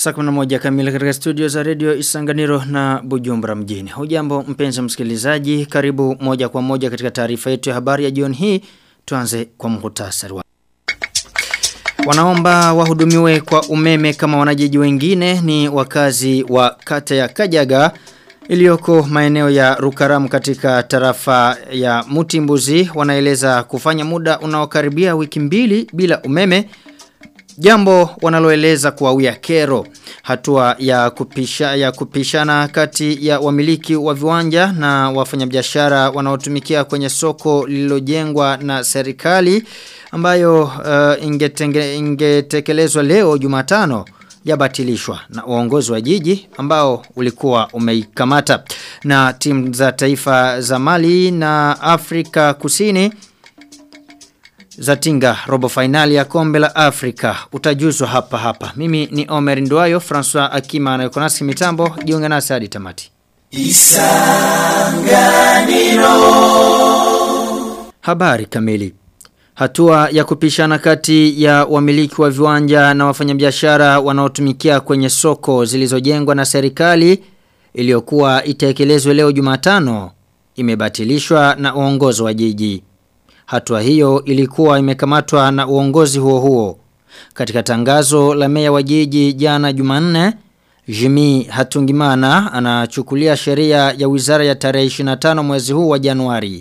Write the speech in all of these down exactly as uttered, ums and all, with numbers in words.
Saa kumi na moja kamili katika studio za Radio Isanganiro na Bujumbura mjini. Hujambo mpenzi msikilizaji, karibu moja kwa moja katika taarifa yetu ya habari ya jioni hii. Tuanze kwa muhtasari wa. Wanaomba wahudumiwe kwa umeme kama wanajiji wengine ni wakazi wa kata ya Kajaga iliyoko maeneo ya Rukaramu katika tarafa ya Mutimbuzi. Wanaeleza kufanya muda unaokaribia wiki mbili bila umeme, jambo wanaloeleza kuwawia kero. Hatua ya kupisha ya kupishana kati ya wamiliki wa viwanja na wafanyabiashara wanaotumikia kwenye soko lililojengwa na serikali ambayo uh, ingetenge, ingetekelezwa leo Jumatano yabatilishwa na uongozi wa jiji ambao ulikuwa umeikamata. Na timu za taifa za Mali na Afrika Kusini zatinga robo finali ya kombe la Afrika. Utajuzwa hapa hapa. Mimi ni Omer Nduayo, François Akima na yuko nasi mitambo. Jiunge nasi hadi tamati. Isanganiro. Habari kamili. Hatua ya kupishana kati ya wamiliki wa viwanja na wafanyabiashara wanaotumikia kwenye soko zilizojengwa na serikali iliyokuwa itekelezwe leo Jumatano imebatilishwa na uongozi wa jiji. Hatua hiyo ilikuwa imekamatwa na uongozi huo huo. Katika tangazo la meya wa jiji jana Jumanne, Jimmy Hatungimana anachukulia sheria ya wizara ya tarehe ishirini na tano mwezi huu wa Januari.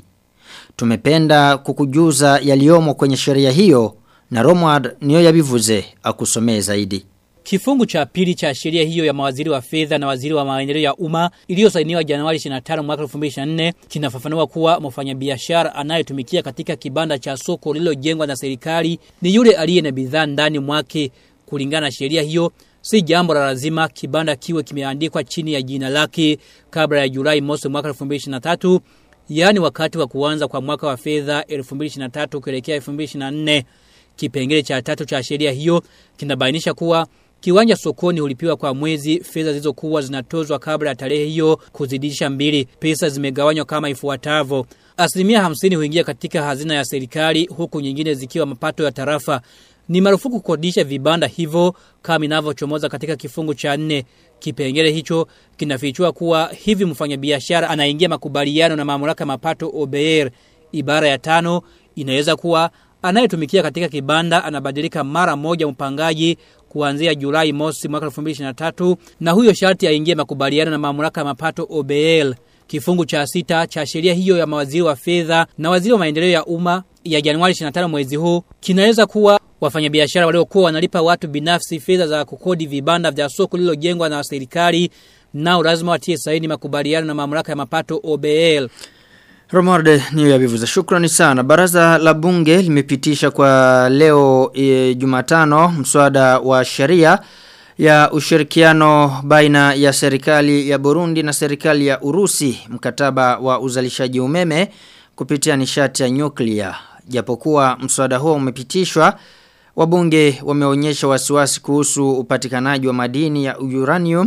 Tumependa kukujuza yaliomo kwenye sheria hiyo na Romward niyo yabivuze akusomee zaidi. Kifungu cha pili cha sheria hiyo ya mawaziri wa fedha na waziri wa maendeleo ya umma iliyosainiwa Januari ishirini na tano mwaka elfu mbili ishirini na nne kinafafanua kuwa mfanyabiashara anayetumikia katika kibanda cha soko lililojengwa na serikali ni yule aliye na bidhaa ndani mwake. Kulingana na sheria hiyo, si jambo la lazima kibanda kiwe kimeandikwa chini ya jina lake kabla ya Julai mosi mwaka elfu mbili ishirini na tatu, yani wakati wa kuanza kwa mwaka wa fedha elfu mbili ishirini na tatu kuelekea elfu mbili ishirini na nne. Kipengele cha tatu cha sheria hiyo kinabainisha kuwa kiwanja sokoni ulipiwa kwa mwezi fedha zilizokuwa zinatozwa kabla ya tarehe hiyo kuzidisha mbili. Pesa zimegawanywa kama ifuatavyo. Asilimia hamsini huingia katika hazina ya serikali huku nyingine zikiwa mapato ya tarafa. Ni marufuku kukodisha vibanda hivyo kama inavyochomoza katika kifungu cha nne. Kipengele hicho kinafichua kuwa hivi mfanyabiashara anaingia makubaliano na mamlaka mapato O B R. Ibara ya tano inaweza kuwa anayetumikia katika kibanda anabadilika mara moja mpangaji kuanzia Julai mosi mwaka elfu mbili ishirini na tatu na huyo sharti aingie makubaliano na mamlaka ya mapato O B L. Kifungu cha sita cha sheria hiyo ya mawaziri wa fedha na waziri wa maendeleo ya umma ya Januari ishirini na tano mwezi huu kinaweza kuwa wafanyabiashara waliokuwa wanalipa watu binafsi fedha za kukodi vibanda vya soko lililojengwa na serikali nao lazima watie saini makubaliano na mamlaka ya mapato O B L. Romorde niyo ya bivuza. Shukrani sana. Baraza la bunge limepitisha kwa leo e, Jumatano mswada wa sheria ya ushirikiano baina ya serikali ya Burundi na serikali ya Urusi, mkataba wa uzalishaji umeme kupitia nishati ya nyuklia. Japokuwa mswada huo umepitishwa, wabunge wameonyesha wasiwasi kuhusu upatikanaji wa madini ya uranium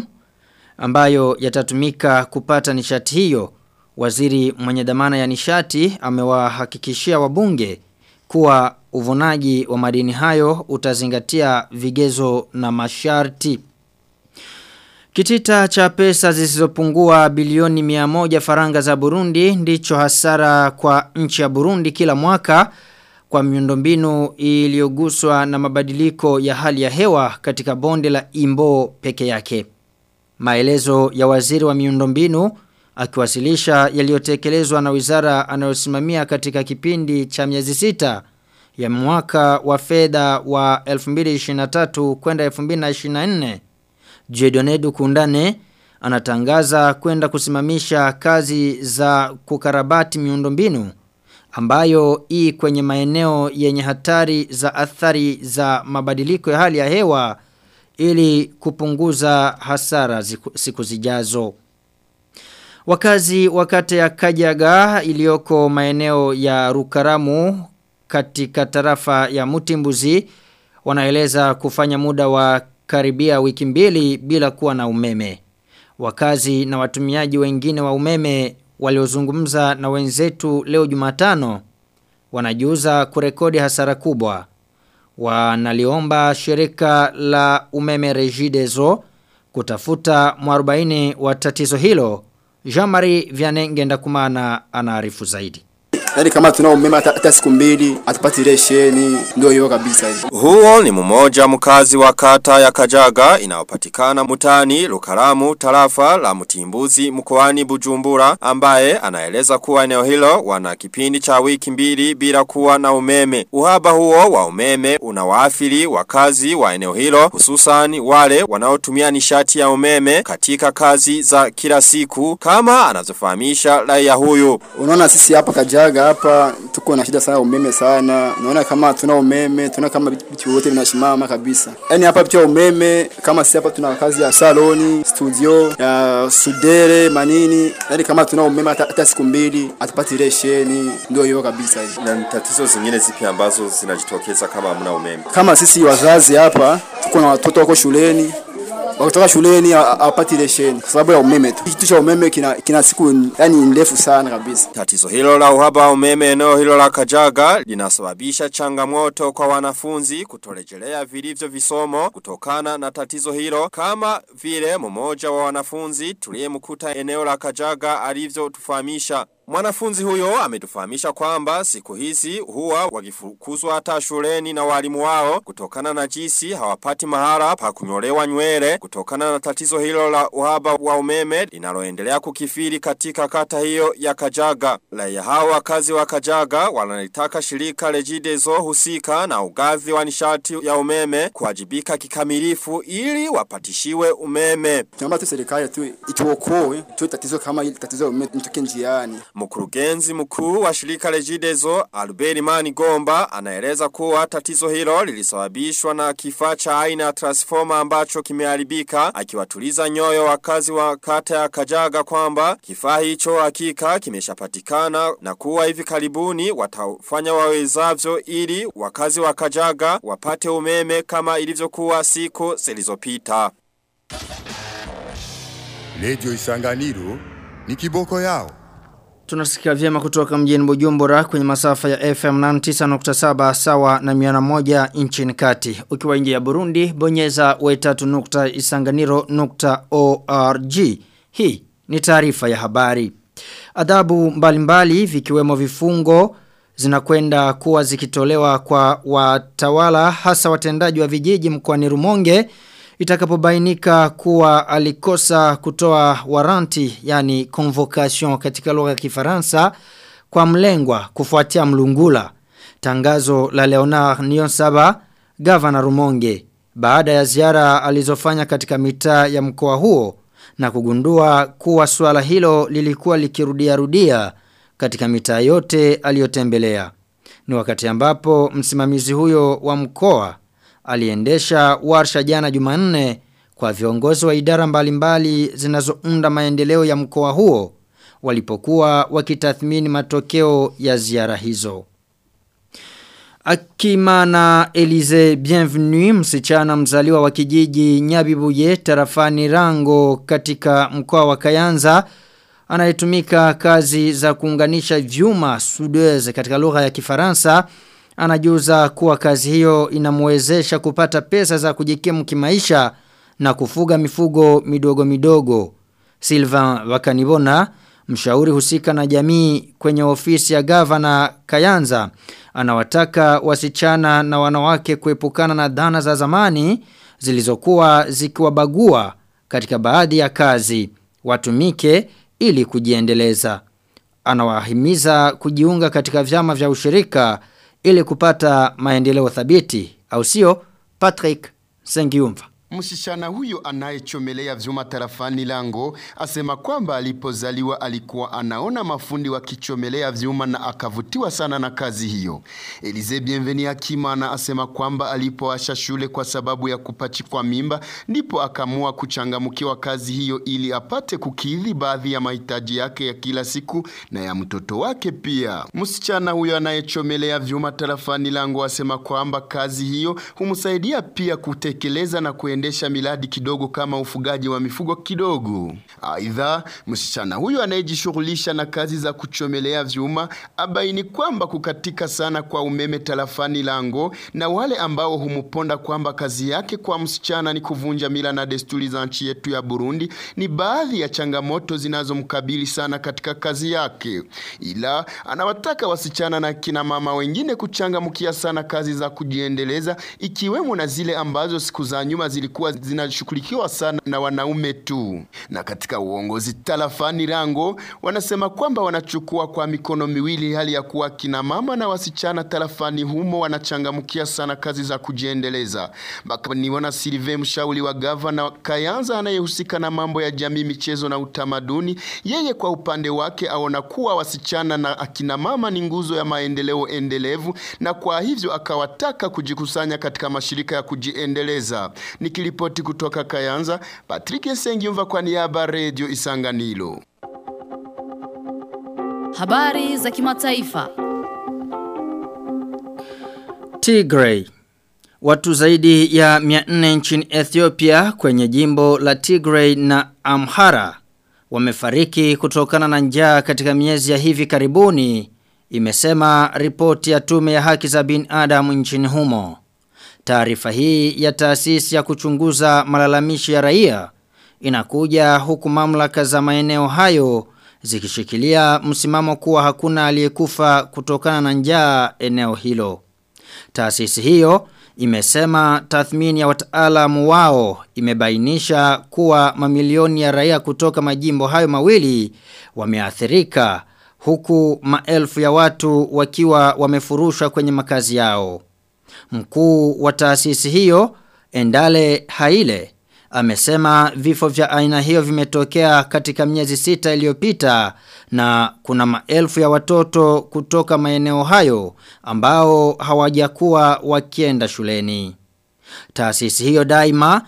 ambayo yatatumika kupata nishati hiyo. Waziri mwenye dhamana ya nishati amewahakikishia wabunge kuwa uvunaji wa madini hayo utazingatia vigezo na masharti. Kitita cha pesa zisizopungua bilioni mia moja faranga za Burundi ndicho hasara kwa nchi ya Burundi kila mwaka kwa miundombinu iliyoguswa na mabadiliko ya hali ya hewa katika bonde la Imbo peke yake. Maelezo ya waziri wa miundombinu akiwasilisha yaliyotekelezwa na wizara anayosimamia katika kipindi cha miezi sita ya mwaka wa fedha wa elfu mbili ishirini na tatu kwenda elfu mbili ishirini na nne. Jedone Dukundane anatangaza kwenda kusimamisha kazi za kukarabati miundombinu ambayo i kwenye maeneo yenye hatari za athari za mabadiliko ya hali ya hewa ili kupunguza hasara siku zijazo. Wakazi wakati ya Kajaga iliyoko maeneo ya Rukaramu katika tarafa ya Mutimbuzi wanaeleza kufanya muda wa karibia wiki mbili bila kuwa na umeme. Wakazi na watumiaji wengine wa umeme waliozungumza na wenzetu leo Jumatano wanajiuza kurekodi hasara kubwa. wanaliomba shirika la umeme Regideso kutafuta mwarobaini wa tatizo hilo. Jean-Marie Vianney Ngendakumana anaarifu zaidi. Yaani kama tuna umeme hata siku mbili atupati resheni ndio hiyo kabisa hivi. Huo ni mmoja mkazi wa kata ya Kajaga inayopatikana mutani Lukaramu tarafa la Mutimbuzi mkoani Bujumbura, ambaye anaeleza kuwa eneo hilo wana kipindi cha wiki mbili bila kuwa na umeme. Uhaba huo wa umeme unawaathiri wakazi wa eneo hilo, hususan wale wanaotumia nishati ya umeme katika kazi za kila siku, kama anazofahamisha raia huyu. Unaona sisi hapa Kajaga hapa tuko na shida sana umeme sana. Naona kama tuna umeme, tuna kama vitu vyote vinashimama kabisa. Yaani hapa vitu umeme kama sisi hapa tuna kazi ya saloni, studio, ya sudere, manini. Yaani kama tuna umeme hata siku mbili atupati resheni ndio hiyo kabisa hivi. Na tatizo zingine zipi ambazo zinajitokeza kama hamna umeme? Kama sisi wazazi hapa tuko na watoto wako shuleni. Wakitoka shuleni hawapati resheni kwa sababu ya umeme tu. Kitu cha umeme kina kina siku yani ndefu sana kabisa. Tatizo hilo la uhaba wa umeme eneo hilo la Kajaga linasababisha changamoto kwa wanafunzi kutorejelea vilivyo visomo kutokana na tatizo hilo, kama vile mmoja wa wanafunzi tuliyemkuta eneo la Kajaga alivyotufahamisha. Mwanafunzi huyo ametufahamisha kwamba siku hizi huwa wakifukuzwa hata shuleni na walimu wao kutokana na jinsi hawapati mahala pa kunyolewa nywele kutokana na tatizo hilo la uhaba wa umeme linaloendelea kukifiri katika kata hiyo ya Kajaga. Raia hao wakazi wa Kajaga wanalitaka shirika Regideso husika na ugavi wa nishati ya umeme kuwajibika kikamilifu ili wapatishiwe umeme. Tunaomba tu serikali tu ituokoe tu tatizo kama hili tatizo la umeme nitoke njiani. Mkurugenzi mkuu wa shirika Regideso Albert Manigomba anaeleza kuwa tatizo hilo lilisababishwa na kifaa cha aina ya transformer ambacho kimeharibika, akiwatuliza nyoyo wakazi wa kata ya Kajaga kwamba kifaa hicho hakika kimeshapatikana na kuwa hivi karibuni watafanya wawezavyo ili wakazi wa Kajaga wapate umeme kama ilivyokuwa siku zilizopita. Radio Isanganiro ni kiboko yao. Tunasikia vyema kutoka mjini Bujumbura kwenye masafa ya F M tisini na tisa nukta saba sawa na mia moja nchini kati. Ukiwa nje ya Burundi, bonyeza we tatu nukta isanganiro nukta org. Hii ni taarifa ya habari. Adhabu mbalimbali vikiwemo vifungo zinakwenda kuwa zikitolewa kwa watawala hasa watendaji wa vijiji mkoani Rumonge itakapobainika kuwa alikosa kutoa waranti, yani convocation katika lugha ya Kifaransa, kwa mlengwa kufuatia mlungula. Tangazo la Leonard Niyonsaba, gavana Rumonge, baada ya ziara alizofanya katika mitaa ya mkoa huo na kugundua kuwa swala hilo lilikuwa likirudia rudia katika mitaa yote aliyotembelea. Ni wakati ambapo msimamizi huyo wa mkoa aliendesha warsha jana Jumanne kwa viongozi wa idara mbalimbali zinazounda maendeleo ya mkoa huo walipokuwa wakitathmini matokeo ya ziara hizo. Akimana Elize Bienvenue, msichana mzaliwa wa kijiji Nyabibuye tarafani Rango katika mkoa wa Kayanza, anayetumika kazi za kuunganisha vyuma soudeuse katika lugha ya Kifaransa, anajuza kuwa kazi hiyo inamwezesha kupata pesa za kujikimu kimaisha na kufuga mifugo midogo midogo. Sylvain Wakanibona, mshauri husika na jamii kwenye ofisi ya gavana Kayanza, anawataka wasichana na wanawake kuepukana na dhana za zamani zilizokuwa zikiwabagua katika baadhi ya kazi, watumike ili kujiendeleza. Anawahimiza kujiunga katika vyama vya ushirika ili kupata maendeleo thabiti, au sio? Patrick Sengiumva. Msichana huyo anayechomelea vyuma tarafani Lango asema kwamba alipozaliwa alikuwa anaona mafundi wakichomelea vyuma na akavutiwa sana na kazi hiyo. Elize Bienvenue Akimana asema kwamba alipoacha shule kwa sababu ya kupachikwa mimba ndipo akamua kuchangamkiwa kazi hiyo ili apate kukidhi baadhi ya mahitaji yake ya kila siku na ya mtoto wake pia. Msichana huyo anayechomelea vyuma tarafani Lango asema kwamba kazi hiyo humsaidia pia kutekeleza na kuendelea kuendesha miradi kidogo kama ufugaji wa mifugo kidogo. Aidha, msichana huyu anayejishughulisha na kazi za kuchomelea vyuma abaini kwamba kukatika sana kwa umeme tarafani Lango na wale ambao humuponda kwamba kazi yake kwa msichana ni kuvunja mila na desturi za nchi yetu ya Burundi ni baadhi ya changamoto zinazomkabili sana katika kazi yake. Ila anawataka wasichana na kina mama wengine kuchangamkia sana kazi za kujiendeleza, ikiwemo na zile ambazo siku za nyuma zilikuwa zinashughulikiwa sana na wanaume tu. Na katika uongozi tarafani Lango wanasema kwamba wanachukua kwa mikono miwili hali ya kuwa kina mama na wasichana tarafani humo wanachangamkia sana kazi za kujiendeleza. Baka niona Sylvain Mshauli wa gavana Kayanza anayehusika na mambo ya jamii, michezo na utamaduni, yeye kwa upande wake aona kuwa wasichana na akina mama ni nguzo ya maendeleo endelevu, na kwa hivyo akawataka kujikusanya katika mashirika ya kujiendeleza. Nikilipoti kutoka Kayanza, Patrick Sengiumva kwa niaba Radio Isanganiro. Habari za kimataifa. Tigray. Watu zaidi ya mia nne nchini Ethiopia kwenye jimbo la Tigray na Amhara wamefariki kutokana na njaa katika miezi ya hivi karibuni, imesema ripoti ya tume ya haki za binadamu nchini humo. Taarifa hii ya taasisi ya kuchunguza malalamishi ya raia inakuja huku mamlaka za maeneo hayo zikishikilia msimamo kuwa hakuna aliyekufa kutokana na njaa eneo hilo. Taasisi hiyo imesema tathmini ya wataalamu wao imebainisha kuwa mamilioni ya raia kutoka majimbo hayo mawili wameathirika, huku maelfu ya watu wakiwa wamefurushwa kwenye makazi yao. Mkuu wa taasisi hiyo, Endale Haile, amesema vifo vya aina hiyo vimetokea katika miezi sita iliyopita na kuna maelfu ya watoto kutoka maeneo hayo ambao hawajakuwa wakienda shuleni. Taasisi hiyo daima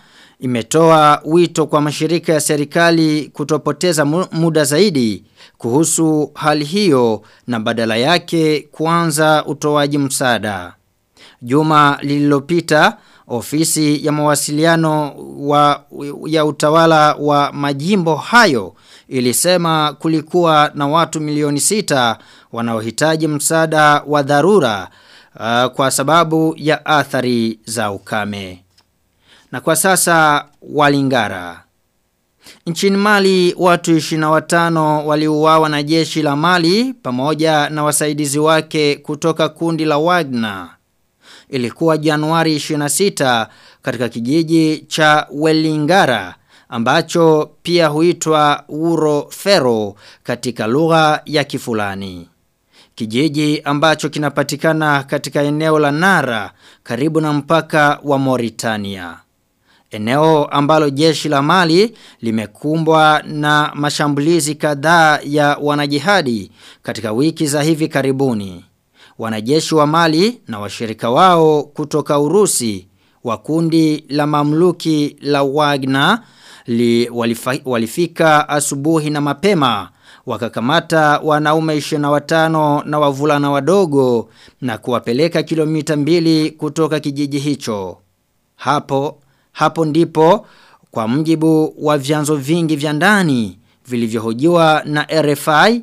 imetoa wito kwa mashirika ya serikali kutopoteza muda zaidi kuhusu hali hiyo na badala yake kuanza utoaji msaada. Juma lililopita, ofisi ya mawasiliano wa, ya utawala wa majimbo hayo ilisema kulikuwa na watu milioni sita wanaohitaji msaada wa dharura uh, kwa sababu ya athari za ukame. Na kwa sasa Walingara. Nchini Mali watu ishirini na watano waliuawa na jeshi la Mali pamoja na wasaidizi wake kutoka kundi la Wagner. Ilikuwa Januari ishirini na sita katika kijiji cha Welingara ambacho pia huitwa Uro Fero katika lugha ya Kifulani. Kijiji ambacho kinapatikana katika eneo la Nara karibu na mpaka wa Mauritania. Eneo ambalo jeshi la Mali limekumbwa na mashambulizi kadhaa ya wanajihadi katika wiki za hivi karibuni. Wanajeshi wa Mali na washirika wao kutoka Urusi wa kundi la mamluki la Wagner li walifa, walifika asubuhi na mapema wakakamata wanaume ishirini na watano na wavulana wadogo na kuwapeleka kilomita mbili kutoka kijiji hicho. Hapo hapo ndipo kwa mjibu wa vyanzo vingi vya ndani vilivyohojiwa na R F I,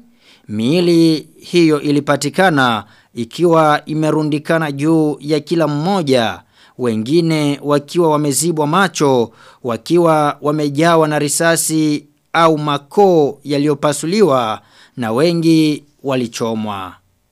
miili hiyo ilipatikana ikiwa imerundikana juu ya kila mmoja, wengine wakiwa wamezibwa macho, wakiwa wamejawa na risasi au makoo yaliyopasuliwa na wengi walichomwa.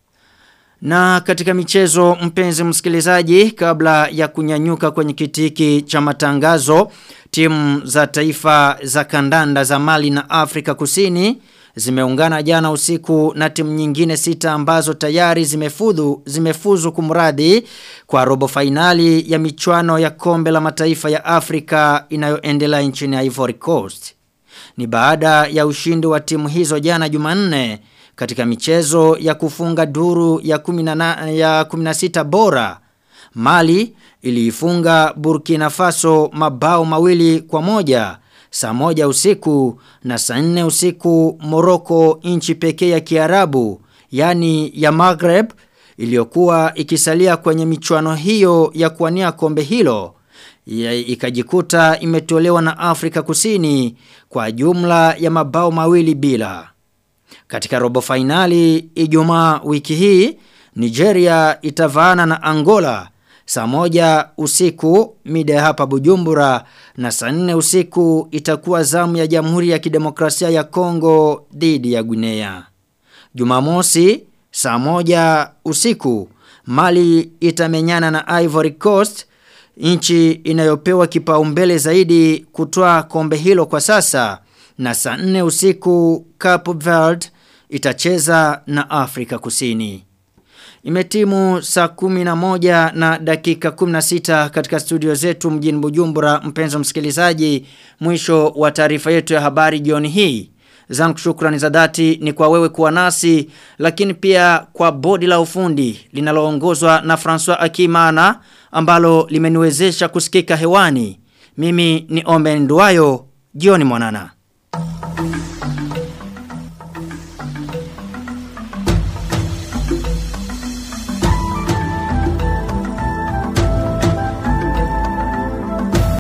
Na katika michezo, mpenzi msikilizaji, kabla ya kunyanyuka kwenye kitiki cha matangazo, timu za taifa za kandanda za Mali na Afrika Kusini zimeungana jana usiku na timu nyingine sita ambazo tayari zimefuzu zimefuzu kumradi kwa robo finali ya michuano ya kombe la mataifa ya Afrika inayoendelea nchini Ivory Coast. Ni baada ya ushindi wa timu hizo jana Jumanne katika michezo ya kufunga duru ya kumi na sita bora. Mali iliifunga Burkina Faso mabao mawili kwa moja saa moja usiku, na saa nne usiku Morocco, nchi pekee ya Kiarabu yani ya Maghreb iliyokuwa ikisalia kwenye michuano hiyo ya kuwania kombe hilo, ya ikajikuta imetolewa na Afrika Kusini kwa jumla ya mabao mawili bila. Katika robo finali Ijumaa wiki hii, Nigeria itavaana na Angola saa moja usiku mida hapa Bujumbura, na saa nne usiku itakuwa zamu ya Jamhuri ya Kidemokrasia ya Kongo dhidi ya Guinea. Jumamosi saa moja usiku Mali itamenyana na Ivory Coast, nchi inayopewa kipaumbele zaidi kutoa kombe hilo kwa sasa, na saa nne usiku Cape Verde itacheza na Afrika Kusini. Imetimu saa kumi na moja na dakika kumi na sita katika studio zetu mjini Bujumbura. Mpenzi msikilizaji, mwisho wa taarifa yetu ya habari jioni hii. Zangu shukrani za dhati ni kwa wewe kuwa nasi, lakini pia kwa bodi la ufundi linaloongozwa na François Akimana ambalo limeniwezesha kusikika hewani. Mimi ni Omen Nduwayo, jioni mwanana.